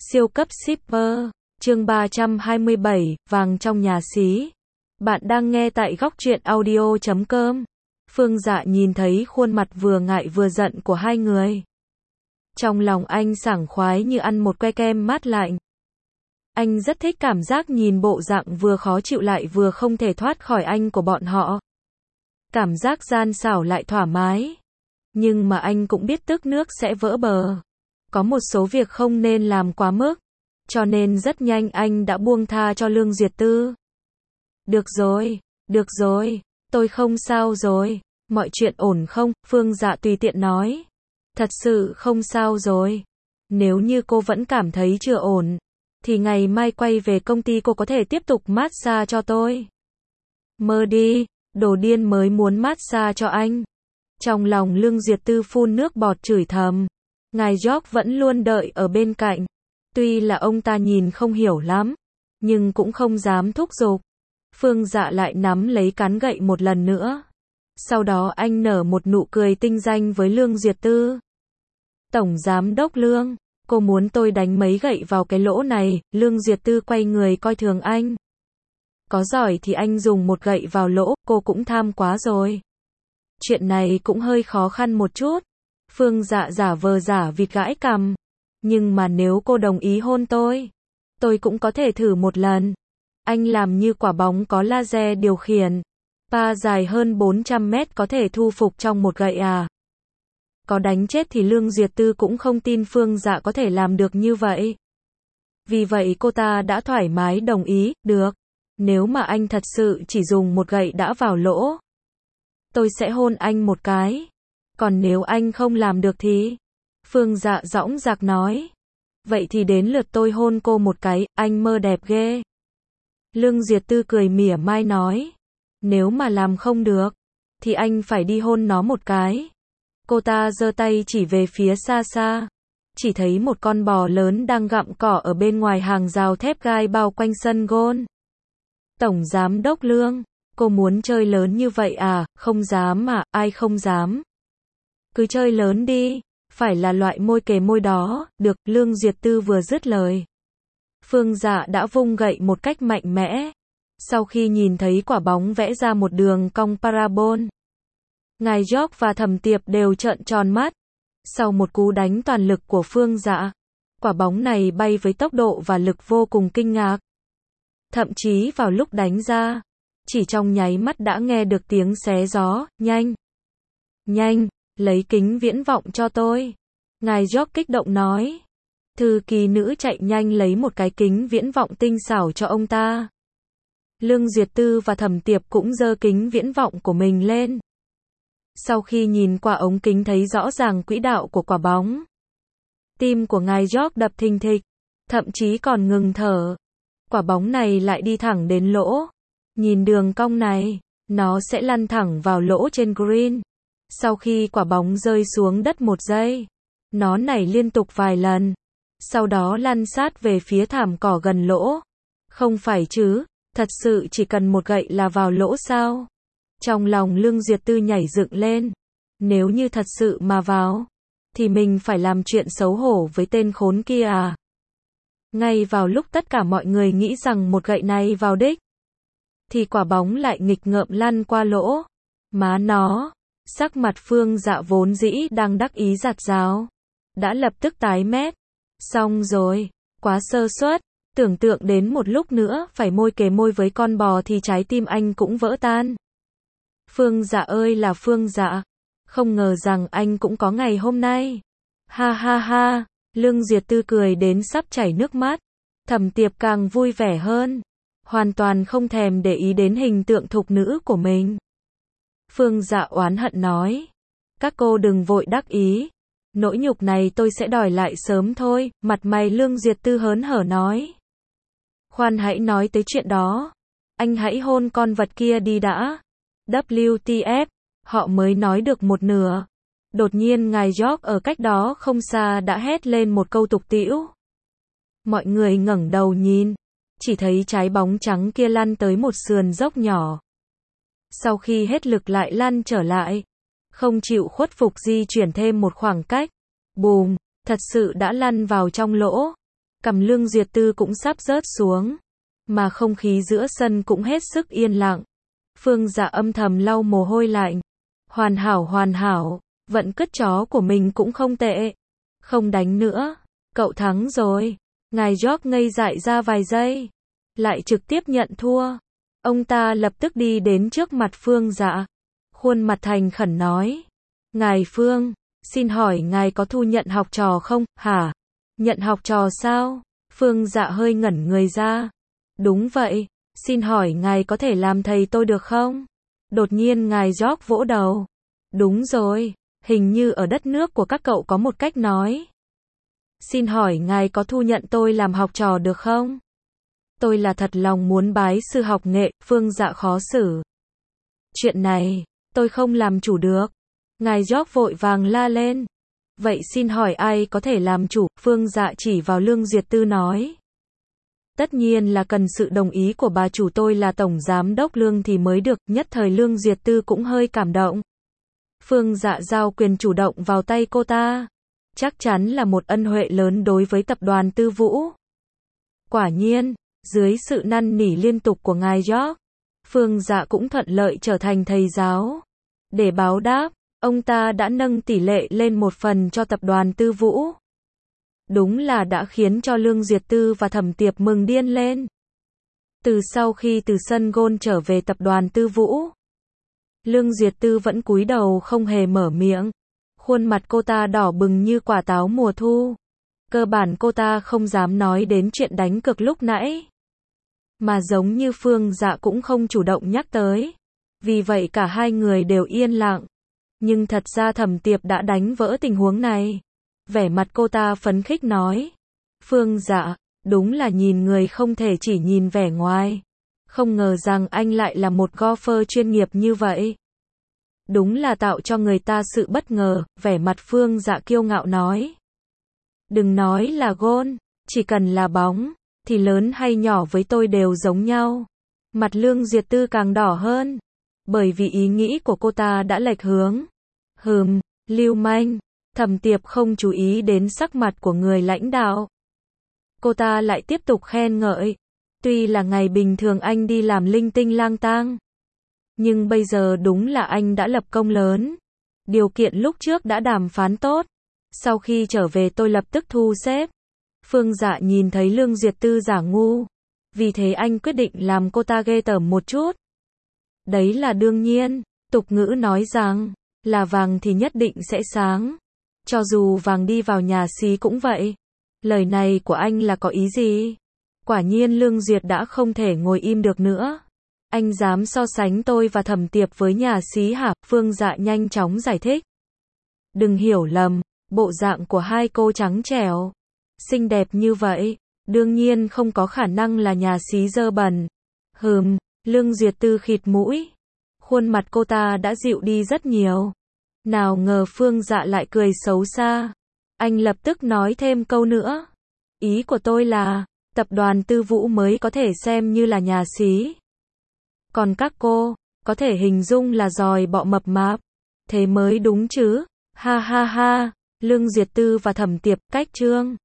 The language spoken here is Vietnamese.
Siêu cấp shipper, chương 327, vàng trong nhà xí. Bạn đang nghe tại góc truyện audio.com. Phương Dạ nhìn thấy khuôn mặt vừa ngại vừa giận của hai người. Trong lòng anh sảng khoái như ăn một que kem mát lạnh. Anh rất thích cảm giác nhìn bộ dạng vừa khó chịu lại vừa không thể thoát khỏi anh của bọn họ. Cảm giác gian xảo lại thoải mái. Nhưng mà anh cũng biết tức nước sẽ vỡ bờ. Có một số việc không nên làm quá mức. Cho nên rất nhanh anh đã buông tha cho Lương Duyệt Tư. Được rồi, tôi không sao rồi. Mọi chuyện ổn không? Phương Dạ tùy tiện nói. Thật sự không sao rồi. Nếu như cô vẫn cảm thấy chưa ổn, thì ngày mai quay về công ty cô có thể tiếp tục massage cho tôi. Mơ đi, đồ điên mới muốn massage cho anh. Trong lòng Lương Duyệt Tư phun nước bọt chửi thầm. Ngài George vẫn luôn đợi ở bên cạnh. Tuy là ông ta nhìn không hiểu lắm, nhưng cũng không dám thúc giục. Phương Dạ lại nắm lấy cán gậy một lần nữa. Sau đó anh nở một nụ cười tinh danh với Lương Duyệt Tư. Tổng giám đốc Lương, cô muốn tôi đánh mấy gậy vào cái lỗ này? Lương Duyệt Tư quay người coi thường anh. Có giỏi thì anh dùng một gậy vào lỗ, cô cũng tham quá rồi. Chuyện này cũng hơi khó khăn một chút. Phương Dạ giả vờ giả vịt gãi cằm. Nhưng mà nếu cô đồng ý hôn tôi cũng có thể thử một lần. Anh làm như quả bóng có laser điều khiển. Pa dài hơn 400 mét có thể thu phục trong một gậy à? Có đánh chết thì Lương Duyệt Tư cũng không tin Phương Dạ có thể làm được như vậy. Vì vậy cô ta đã thoải mái đồng ý, được. Nếu mà anh thật sự chỉ dùng một gậy đã vào lỗ, tôi sẽ hôn anh một cái. Còn nếu anh không làm được thì... Phương Dạ dõng dạc nói. Vậy thì đến lượt tôi hôn cô một cái, anh mơ đẹp ghê. Lương Duyệt Tư cười mỉa mai nói. Nếu mà làm không được, thì anh phải đi hôn nó một cái. Cô ta giơ tay chỉ về phía xa xa. Chỉ thấy một con bò lớn đang gặm cỏ ở bên ngoài hàng rào thép gai bao quanh sân golf. Tổng giám đốc Lương, cô muốn chơi lớn như vậy à? Không dám mà, ai không dám. Cứ chơi lớn đi. Phải là loại môi kề môi đó, được. Lương Duyệt Tư vừa dứt lời, Phương Dạ đã vung gậy một cách mạnh mẽ. Sau khi nhìn thấy quả bóng vẽ ra một đường cong parabol, ngài George và Thẩm Tiệp đều trợn tròn mắt. Sau một cú đánh toàn lực của Phương Dạ, quả bóng này bay với tốc độ và lực vô cùng kinh ngạc. Thậm chí vào lúc đánh ra, chỉ trong nháy mắt đã nghe được tiếng xé gió. Nhanh, lấy kính viễn vọng cho tôi. Ngài George kích động nói. Thư ký nữ chạy nhanh lấy một cái kính viễn vọng tinh xảo cho ông ta. Lương Duyệt Tư và Thẩm Tiệp cũng giơ kính viễn vọng của mình lên. Sau khi nhìn qua ống kính thấy rõ ràng quỹ đạo của quả bóng, tim của ngài George đập thình thịch, thậm chí còn ngừng thở. Quả bóng này lại đi thẳng đến lỗ. Nhìn đường cong này, nó sẽ lăn thẳng vào lỗ trên green. Sau khi quả bóng rơi xuống đất một giây, nó nảy liên tục vài lần. Sau đó lăn sát về phía thảm cỏ gần lỗ. Không phải chứ, thật sự chỉ cần một gậy là vào lỗ sao? Trong lòng Lương Duyệt Tư nhảy dựng lên. Nếu như thật sự mà vào, thì mình phải làm chuyện xấu hổ với tên khốn kia à? Ngay vào lúc tất cả mọi người nghĩ rằng một gậy này vào đích, thì quả bóng lại nghịch ngợm lăn qua lỗ. Má nó, sắc mặt Phương Dạ vốn dĩ đang đắc ý giạt rào, đã lập tức tái mét. Xong rồi, quá sơ suất, tưởng tượng đến một lúc nữa phải môi kề môi với con bò thì trái tim anh cũng vỡ tan. Phương Dạ ơi là Phương Dạ, không ngờ rằng anh cũng có ngày hôm nay. Ha ha ha, Lương Duyệt Tư cười đến sắp chảy nước mắt. Thẩm Tiệp càng vui vẻ hơn, hoàn toàn không thèm để ý đến hình tượng thục nữ của mình. Phương Dạ oán hận nói. Các cô đừng vội đắc ý. Nỗi nhục này tôi sẽ đòi lại sớm thôi. Mặt mày Lương Duyệt Tư hớn hở nói. Khoan hãy nói tới chuyện đó. Anh hãy hôn con vật kia đi đã. WTF, họ mới nói được một nửa. Đột nhiên ngài George ở cách đó không xa đã hét lên một câu tục tĩu. Mọi người ngẩng đầu nhìn. Chỉ thấy trái bóng trắng kia lăn tới một sườn dốc nhỏ. Sau khi hết lực lại lăn trở lại. Không chịu khuất phục di chuyển thêm một khoảng cách. Bùm, thật sự đã lăn vào trong lỗ. Cằm Lương Duyệt Tư cũng sắp rớt xuống, mà không khí giữa sân cũng hết sức yên lặng. Phương Dạ âm thầm lau mồ hôi lạnh. Hoàn hảo, vận cất chó của mình cũng không tệ. Không đánh nữa, cậu thắng rồi. Ngài George ngây dại ra vài giây, lại trực tiếp nhận thua. Ông ta lập tức đi đến trước mặt Phương Dạ, khuôn mặt thành khẩn nói: Ngài Phương, xin hỏi ngài có thu nhận học trò không? Hả? Nhận học trò sao? Phương Dạ hơi ngẩn người ra. Đúng vậy, xin hỏi ngài có thể làm thầy tôi được không? Đột nhiên ngài George vỗ đầu. Đúng rồi, hình như ở đất nước của các cậu có một cách nói. Xin hỏi ngài có thu nhận tôi làm học trò được không? Tôi là thật lòng muốn bái sư học nghệ. Phương Dạ khó xử. Chuyện này, tôi không làm chủ được. Ngài George vội vàng la lên. Vậy xin hỏi ai có thể làm chủ? Phương Dạ chỉ vào Lương Duyệt Tư nói. Tất nhiên là cần sự đồng ý của bà chủ, tôi là tổng giám đốc Lương thì mới được. Nhất thời Lương Duyệt Tư cũng hơi cảm động. Phương Dạ giao quyền chủ động vào tay cô ta. Chắc chắn là một ân huệ lớn đối với tập đoàn Tư Vũ. Quả nhiên, dưới sự năn nỉ liên tục của ngài George, Phương Dạ cũng thuận lợi trở thành thầy giáo. Để báo đáp, ông ta đã nâng tỷ lệ lên 1 phần cho tập đoàn Tư Vũ. Đúng là đã khiến cho Lương Duyệt Tư và Thẩm Tiệp mừng điên lên. Từ sau khi từ sân golf trở về tập đoàn Tư Vũ, Lương Duyệt Tư vẫn cúi đầu không hề mở miệng. Khuôn mặt cô ta đỏ bừng như quả táo mùa thu. Cơ bản cô ta không dám nói đến chuyện đánh cược lúc nãy. Mà giống như Phương Dạ cũng không chủ động nhắc tới. Vì vậy cả hai người đều yên lặng. Nhưng thật ra Thẩm Tiệp đã đánh vỡ tình huống này. Vẻ mặt cô ta phấn khích nói. Phương Dạ, đúng là nhìn người không thể chỉ nhìn vẻ ngoài. Không ngờ rằng anh lại là một golfer chuyên nghiệp như vậy. Đúng là tạo cho người ta sự bất ngờ. Vẻ mặt Phương Dạ kiêu ngạo nói. Đừng nói là gôn, chỉ cần là bóng, thì lớn hay nhỏ với tôi đều giống nhau. Mặt Lương Duyệt Tư càng đỏ hơn, bởi vì ý nghĩ của cô ta đã lệch hướng. Lưu manh. Thẩm Tiệp không chú ý đến sắc mặt của người lãnh đạo. Cô ta lại tiếp tục khen ngợi. Tuy là ngày bình thường anh đi làm linh tinh lang tang, nhưng bây giờ đúng là anh đã lập công lớn. Điều kiện lúc trước đã đàm phán tốt. Sau khi trở về tôi lập tức thu xếp. Phương Dạ nhìn thấy Lương Duyệt Tư giả ngu. Vì thế anh quyết định làm cô ta ghê tởm một chút. Đấy là đương nhiên. Tục ngữ nói rằng, là vàng thì nhất định sẽ sáng. Cho dù vàng đi vào nhà xí cũng vậy. Lời này của anh là có ý gì? Quả nhiên Lương Duyệt đã không thể ngồi im được nữa. Anh dám so sánh tôi và Thẩm Tiệp với nhà xí hả? Phương Dạ nhanh chóng giải thích. Đừng hiểu lầm, bộ dạng của hai cô trắng trẻo, xinh đẹp như vậy, đương nhiên không có khả năng là nhà xí dơ bẩn. Lương Duyệt Tư khịt mũi. Khuôn mặt cô ta đã dịu đi rất nhiều. Nào ngờ Phương Dạ lại cười xấu xa. Anh lập tức nói thêm câu nữa. Ý của tôi là, tập đoàn Tư Vũ mới có thể xem như là nhà xí. Còn các cô, có thể hình dung là giòi bọ mập mạp. Thế mới đúng chứ. Ha ha ha. Lương Duyệt Tư và Thẩm Tiệp cách trương.